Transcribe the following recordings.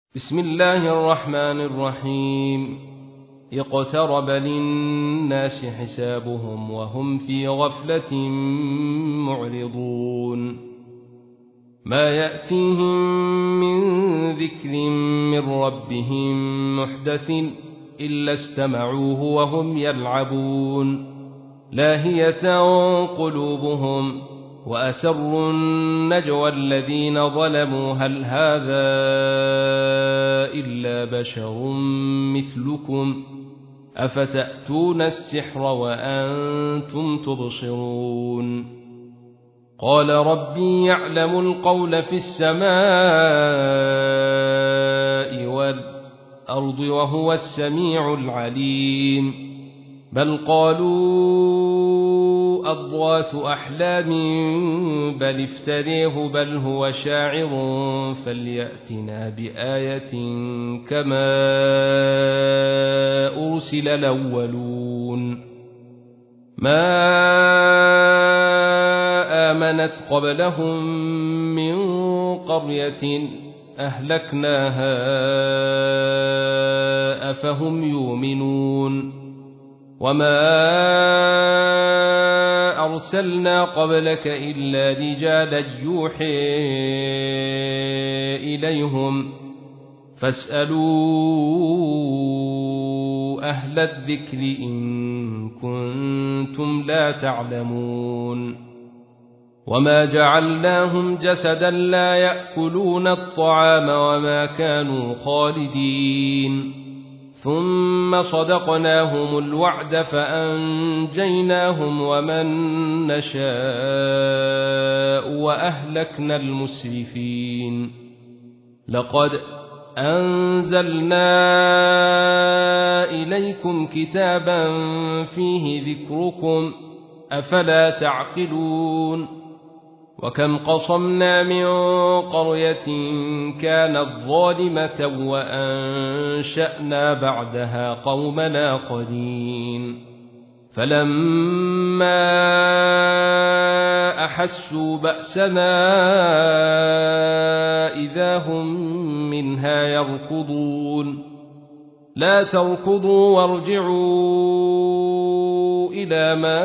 بسم الله الرحمن الرحيم. اقترب للناس حسابهم وهم في غفلة معرضون. ما يأتيهم من ذكر من ربهم محدث إلا استمعوه وهم يلعبون لاهية قلوبهم وأسروا النجوى الذين ظلموا هل هذا إلا بشر مثلكم أفتأتون السحر وأنتم تبصرون. قال ربي يعلم القول في السماء والأرض وهو السميع العليم. بل قالوا أضغاث أحلام بل افتريه بل هو شاعر فليأتنا بآية كما أرسل الأولون. ما آمنت قبلهم من قرية أهلكناها أفهم يؤمنون. وما أرسلنا قبلك إلا رجالا يوحي إليهم فاسألوا أهل الذكر إن كنتم لا تعلمون. وما جعلناهم جسدا لا يأكلون الطعام وما كانوا خالدين. ثم صدقناهم الوعد فأنجيناهم ومن نشاء وأهلكنا المسرفين. لقد أنزلنا إليكم كتابا فيه ذكركم أفلا تعقلون. وكم قصمنا من قرية كانت ظالمة وأنشأنا بعدها قومنا آخرين فلما أحسوا بأسنا إذا هم منها يركضون. لا تركضوا وارجعوا إلى ما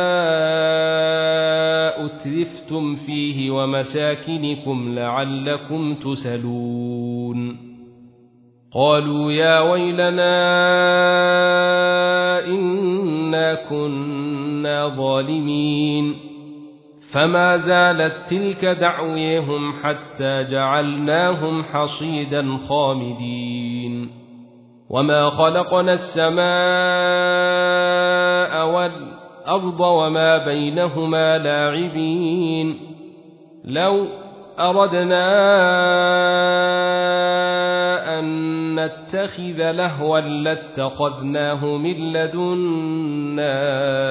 أترفتم فيه ومساكنكم لعلكم تسلون. قالوا يا ويلنا إنا كنا ظالمين. فما زالت تلك دعويهم حتى جعلناهم حصيدا خامدين. وما خلقنا السماء والأرض وما بينهما لاعبين. لو أردنا أن نتخذ لهوا لاتخذناه من لدنا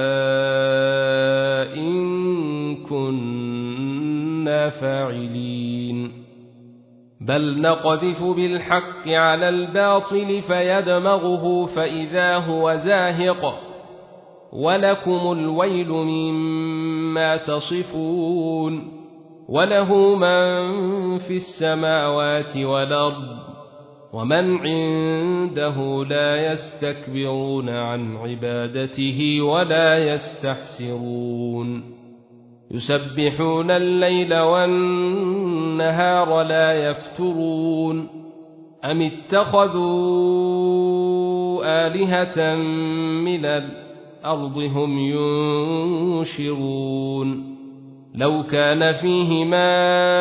إن كنا فاعلين. بل نقذف بالحق على الباطل فيدمغه فإذا هو زاهق ولكم الويل مما تصفون. وله من في السماوات والأرض ومن عنده لا يستكبرون عن عبادته ولا يستحسرون. يسبحون الليل والنهار لا يفترون. أم اتخذوا آلهة من الأرض هم ينشرون. لو كان فيهما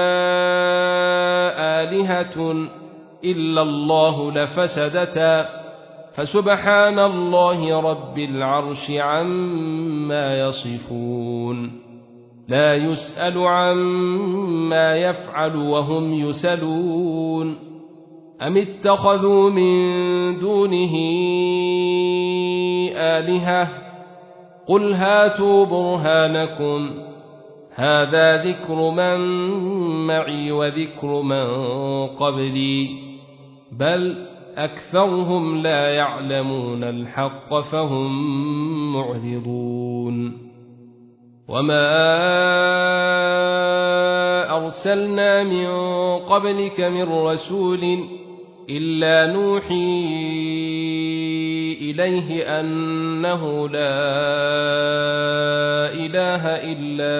آلهة إلا الله لفسدتا فسبحان الله رب العرش عما يصفون. لا يسأل عما يفعل وهم يسألون. أم اتخذوا من دونه آلهة قل هاتوا برهانكم هذا ذكر من معي وذكر من قبلي بل أكثرهم لا يعلمون الحق فهم معرضون. وما أرسلنا من قبلك من رسول إلا نوحي إليه أنه لا إله إلا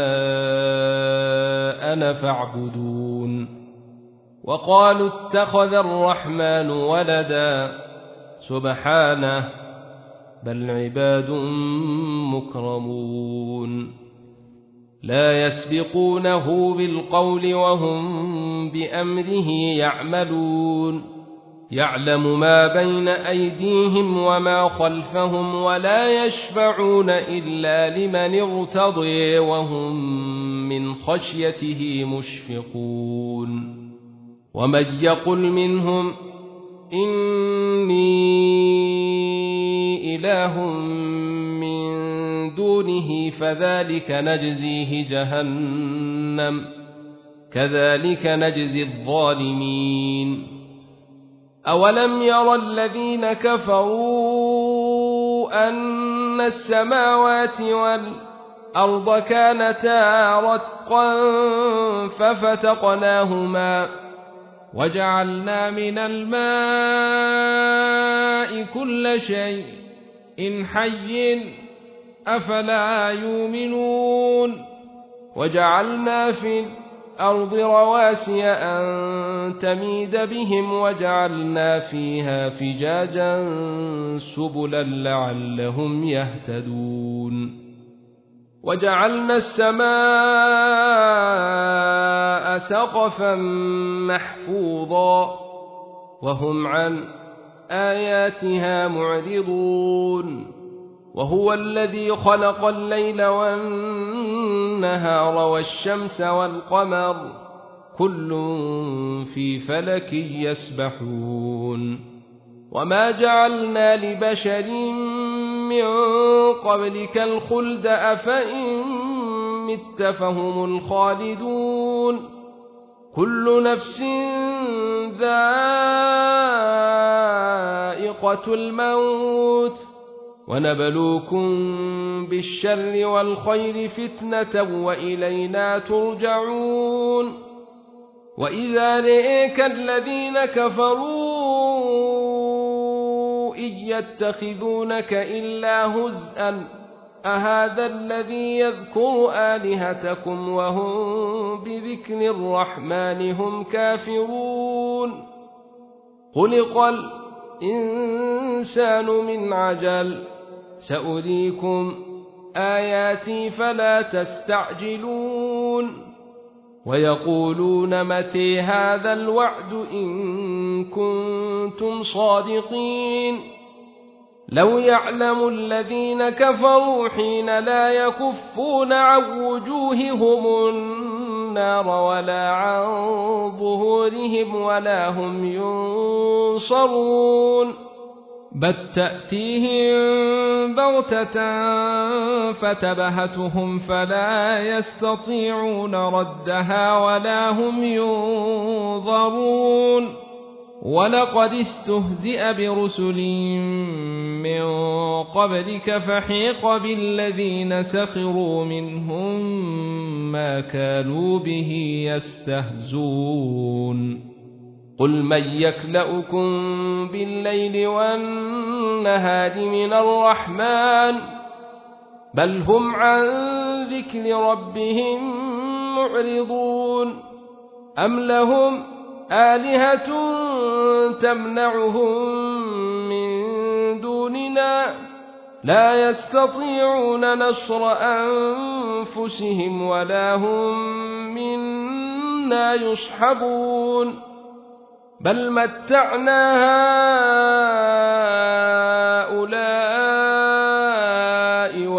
أنا فاعبدون وقالوا اتخذ الرحمن ولدا سبحانه بل عباد مكرمون لا يسبقونه بالقول وهم بأمره يعملون يعلم ما بين أيديهم وما خلفهم ولا يشفعون إلا لمن ارتضي وهم من خشيته مشفقون ومن يقل منهم إني إله من دونه فذلك نجزيه جهنم كذلك نجزي الظالمين أولم ير الذين كفروا أن السماوات والأرض كانتا رتقا ففتقناهما وجعلنا من الماء كل شيء إن حي أفلا يؤمنون وجعلنا في الأرض رواسي أن تميد بهم وجعلنا فيها فجاجا سبلا لعلهم يهتدون وجعلنا السماء سقفا محفوظا وهم عن آياتها معرضون وهو الذي خلق الليل والنهار والشمس والقمر كل في فلك يسبحون وما جعلنا لبشر من قبلك الخلد أفإن مت فهم الخالدون كل نفس ذائقة الموت ونبلوكم بالشر والخير فتنة وإلينا ترجعون وإذا رئيك الذين كفروا إن يتخذونك إلا هزءا أهذا الذي يذكر آلهتكم وهم بذكر الرحمن هم كافرون خلق الإنسان من عجل سأريكم آياتي فلا تستعجلون ويقولون متى هذا الوعد إن كنتم صادقين لو يعلم الذين كفروا حين لا يكفون عن وجوههم النار ولا عن ظهورهم ولا هم ينصرون بل تأتيهم بغتة فتبهتهم فلا يستطيعون ردها ولا هم ينظرون ولقد استهزئ برسل من قبلك فحيق بالذين سخروا منهم ما كانوا به يستهزون قل من يكلؤكم بالليل والنهار من الرحمن بل هم عن ذكر ربهم معرضون أم لهم آلهة تمنعهم من دوننا لا يستطيعون نصر أنفسهم ولا هم منا يصحبون بل متعنا هؤلاء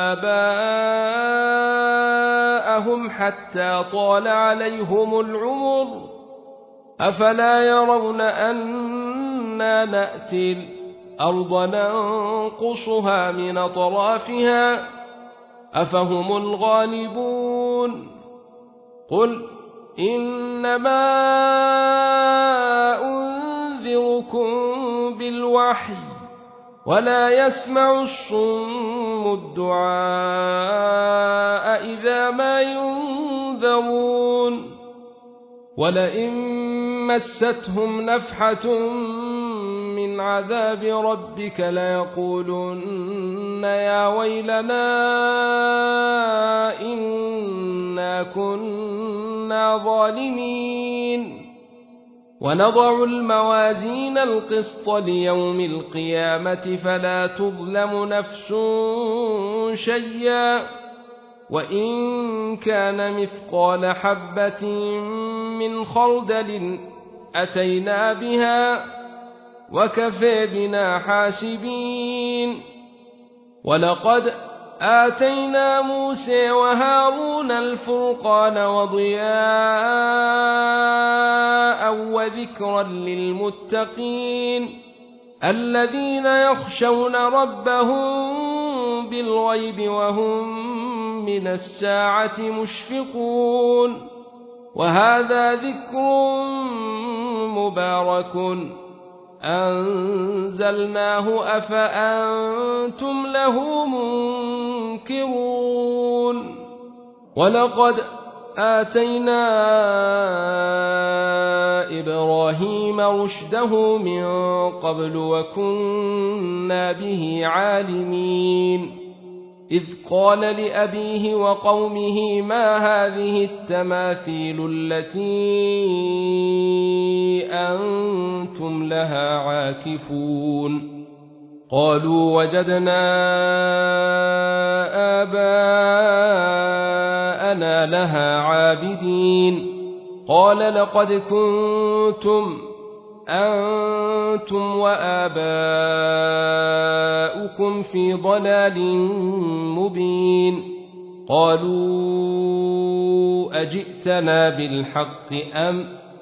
وآباءهم حتى طال عليهم العمر أفلا يرون أنا نأتي الأرض ننقصها من أطرافها أفهم الغالبون قل إنما أنذركم بالوحي ولا يسمع الصم الدعاء إذا ما ينذرون ولئن مستهم نفحة من عذاب ربك ليقولن يا ويلنا إنا كنا ظالمين ونضع الموازين القسط ليوم القيامة فلا تظلم نفس شيئا وإن كان مثقال حبة من خردل أتينا بها وكفى بنا حاسبين ولقد آتينا موسى وهارون الفرقان وضياء وذكرا للمتقين الذين يخشون ربهم بالغيب وهم من الساعة مشفقون وهذا ذكر مبارك أنزلناه أفأنتم له منكرون ولقد آتينا إبراهيم رشده من قبل وكنا به عالمين إذ قال لأبيه وقومه ما هذه التماثيل التي أنتم لها عاكفون قالوا وجدنا آباءنا لها عابدين قال لقد كنتم أنتم وآباؤكم في ضلال مبين قالوا أجئتنا بالحق أم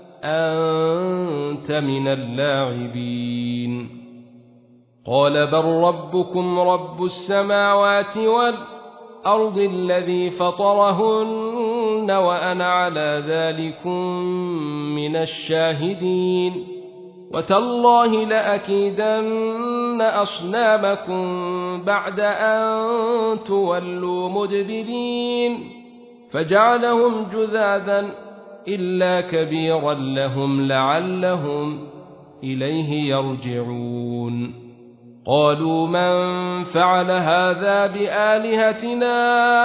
أنت من اللاعبين قال بل ربكم رب السماوات والأرض الذي فطرهن وأنا على ذلكم من الشاهدين وتالله لأكيدن أصنامكم بعد أن تولوا مدبرين فجعلهم جذاذا إلا كبيرا لهم لعلهم إليه يرجعون قالوا من فعل هذا بآلهتنا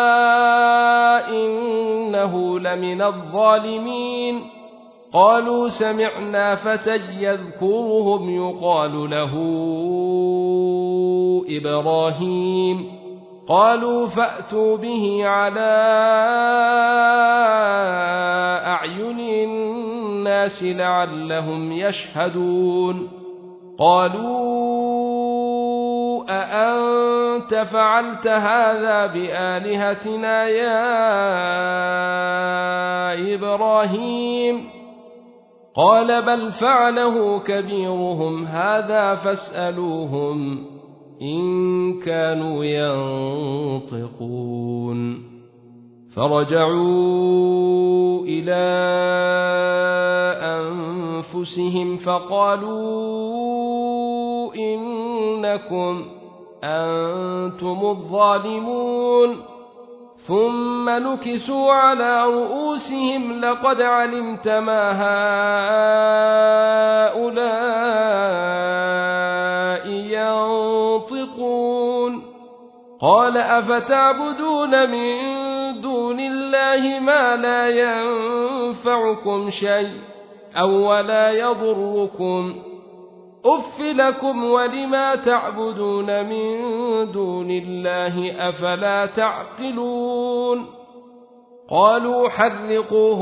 إنه لمن الظالمين قالوا سمعنا فتى يذكرهم يقال له إبراهيم قالوا فأتوا به على أعين الناس لعلهم يشهدون قالوا أأنت فعلت هذا بآلهتنا يا إبراهيم قال بل فعله كبيرهم هذا فاسألوهم إن كانوا ينطقون فرجعوا إلى أنفسهم فقالوا إنكم أنتم الظالمون ثم نكسوا على رؤوسهم لقد علمت ما هؤلاء ينطقون قال أفتعبدون من دون الله ما لا ينفعكم شيء أو ولا يضركم أف لكم ولما تعبدون من دون الله أفلا تعقلون قالوا حرقوه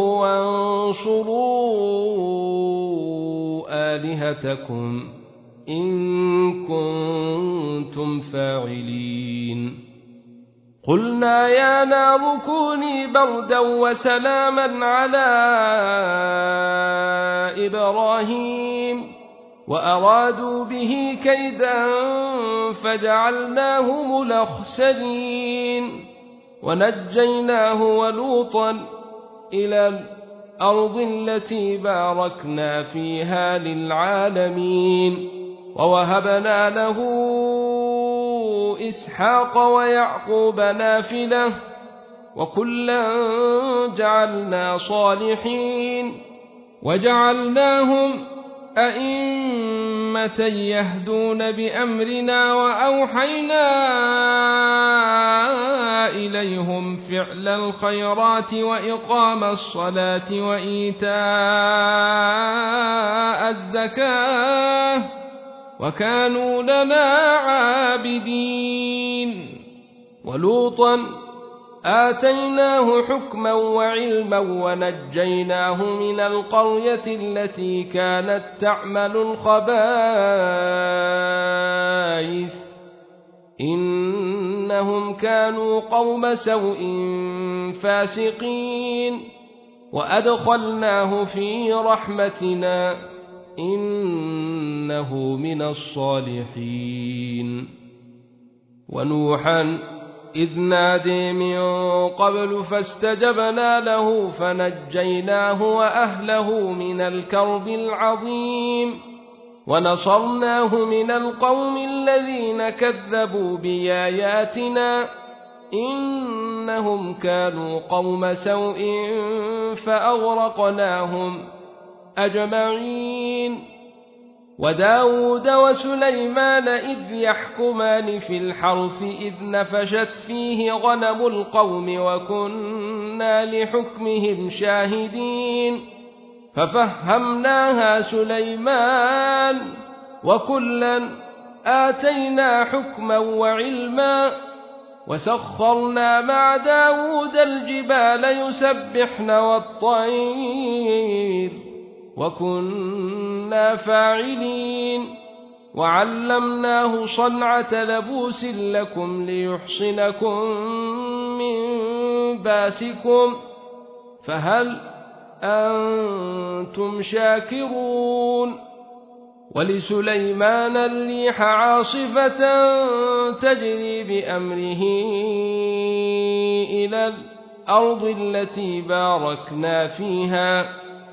وانصروا آلهتكم إن كنتم فاعلين قلنا يا نار كوني بردا وسلاما على إبراهيم وأرادوا به كيدا فجعلناهم الأخسرين ونجيناه ولوطا إلى الأرض التي باركنا فيها للعالمين ووهبنا له إسحاق ويعقوب نافلة وكلا جعلنا صالحين وجعلناهم أئمة يهدون بأمرنا وأوحينا إليهم فعل الخيرات وإقام الصلاة وإيتاء الزكاة وكانوا لنا عابدين. ولوطا آتيناه حكما وعلما ونجيناه من القرية التي كانت تعمل الخبائث إنهم كانوا قوم سوء فاسقين وأدخلناه في رحمتنا إنه من الصالحين. ونوحا إذ نادي من قبل فاستجبنا له فنجيناه وأهله من الكرب العظيم ونصرناه من القوم الذين كذبوا بآياتنا إنهم كانوا قوم سوء فأغرقناهم أجمعين. وداود وسليمان إذ يحكمان في الحرث إذ نفشت فيه غنم القوم وكنا لحكمهم شاهدين ففهمناها سليمان وكلا آتينا حكما وعلما وسخرنا مع داود الجبال يسبحن والطير وكنا فاعلين وعلمناه صنعة لبوس لكم ليحصنكم من باسكم فهل أنتم شاكرون. ولسليمان الريح عاصفة تجري بأمره إلى الأرض التي باركنا فيها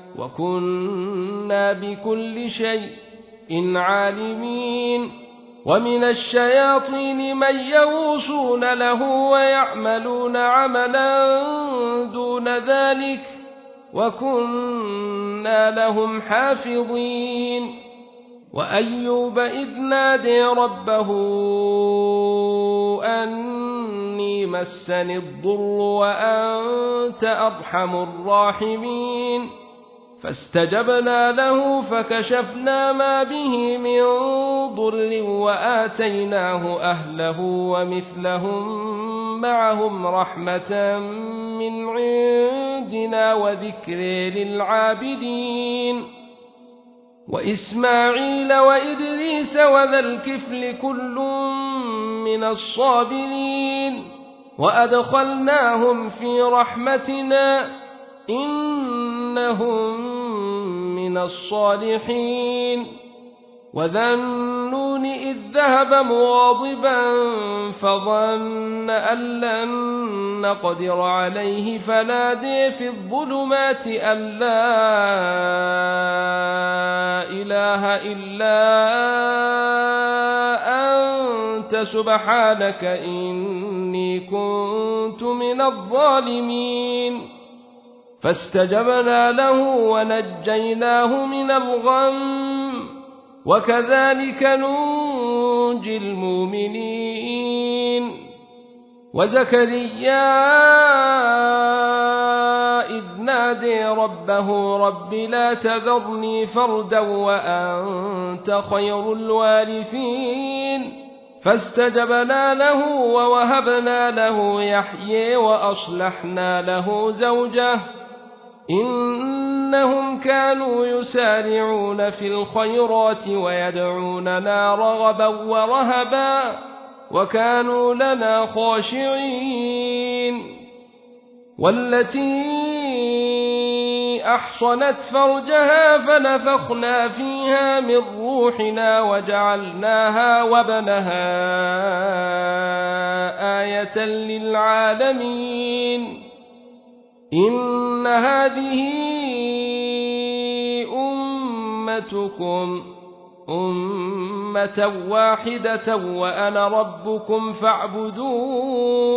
وكنا بكل شيء عالمين. ومن الشياطين من يغوصون له ويعملون عملا دون ذلك وكنا لهم حافظين. وأيوب إذ نادي ربه أني مسني الضر وأنت أرحم الراحمين فاستجبنا له فكشفنا ما به من ضر وآتيناه أهله ومثلهم معهم رحمة من عندنا وذكر للعابدين. وإسماعيل وإدريس وذا الكفل كل من الصابرين وأدخلناهم في رحمتنا إنهم من الصالحين. وذا النون إذ ذهب مغاضبا فظن أن لن نقدر عليه فنادي في الظلمات أن لا إله إلا أنت سبحانك إني كنت من الظالمين فاستجبنا له ونجيناه من الغم وكذلك ننجي المؤمنين. وزكريا إذ نادي ربه رب لا تذرني فردا وأنت خير الوارثين فاستجبنا له ووهبنا له يحيى وأصلحنا له زوجه إنهم كانوا يسارعون في الخيرات ويدعوننا رغبا ورهبا وكانوا لنا خاشعين. والتي أحصنت فرجها فنفخنا فيها من روحنا وجعلناها وابنها آية للعالمين. إن هذه أمتكم أمة واحدة وأنا ربكم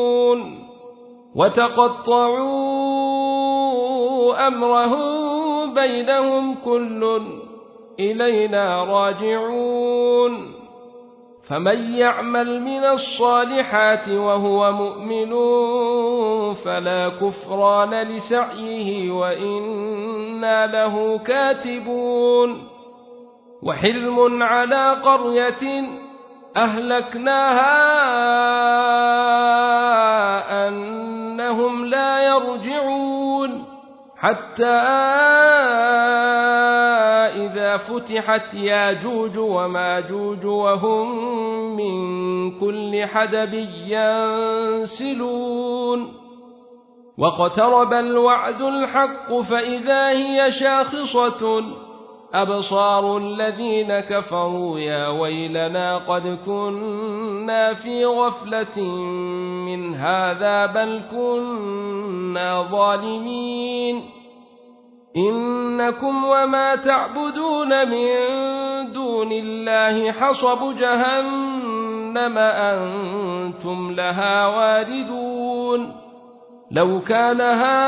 فاعبدون. وتقطعوا أمرهم بينهم كل إلينا راجعون فمن يعمل من الصالحات وهو مؤمن فلا كفران لسعيه وإنا له كاتبون وحلم على قرية أهلكناها أنهم لا يرجعون حتى إذا فتحت ياجوج وماجوج وهم من كل حدب ينسلون واقترب الوعد الحق فإذا هي شاخصة أبصار الذين كفروا يا ويلنا قد كنا في غفلة من هذا بل كنا ظالمين إنكم وما تعبدون من دون الله حصب جهنم أنتم لها واردون لو كان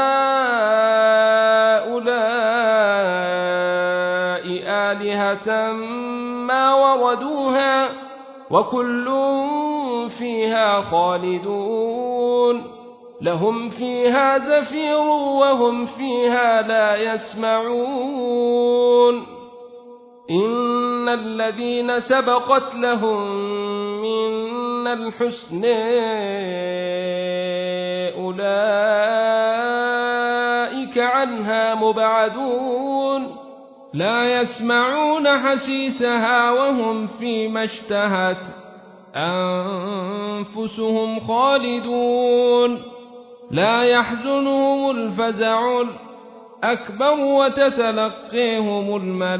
هؤلاء آلهة ما وردوها وكل فيها خالدون لهم فيها زفير وهم فيها لا يسمعون إن الذين سبقت لهم منا الحسن أولئك عنها مبعدون لا يسمعون حسيسها وهم فيما اشتهت أنفسهم خالدون لا يحزنهم الفزع الأكبر وتتلقيهم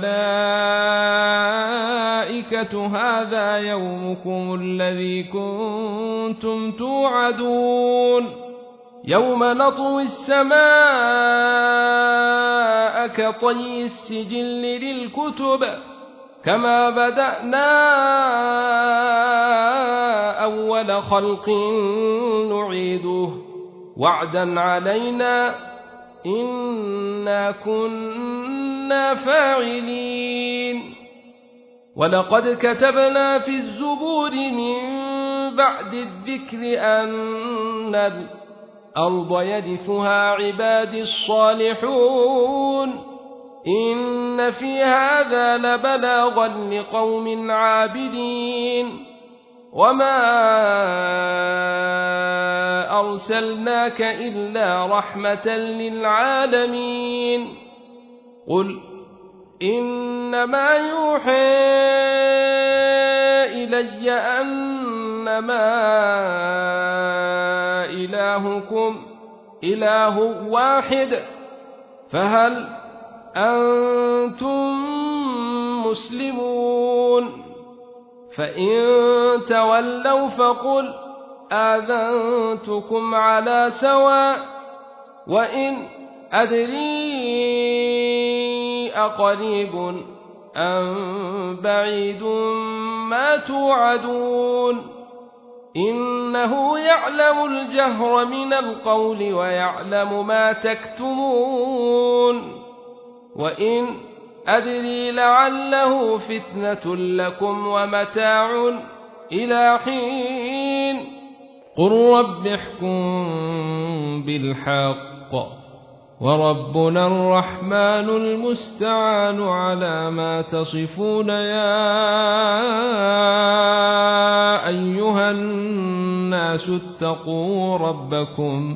الملائكة هذا يومكم الذي كنتم توعدون يوم نطوي السماء كطي السجل للكتب كما بدأنا أول خلق نعيده وعدا علينا إنا كنا فاعلين ولقد كتبنا في الزبور من بعد الذكر أن الأرض يرثها عبادي الصالحون إن في هذا لبلاغا لقوم عابدين وما أرسلناك إلا رحمة للعالمين قل إنما يوحى إلي أنما إلهكم إله واحد فهل أنتم مسلمون فإن تولوا فقل آذنتكم على سواء وإن أدري أقريب أم بعيد ما توعدون إنه يعلم الجهر من القول ويعلم ما تكتمون وإن أدري لعله فتنة لكم ومتاع إلى حين قل رب احكم بالحق وربنا الرحمن المستعان على ما تصفون يا أيها الناس اتقوا ربكم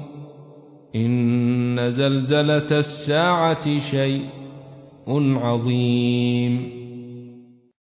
إن زلزلة الساعة شيء عظيم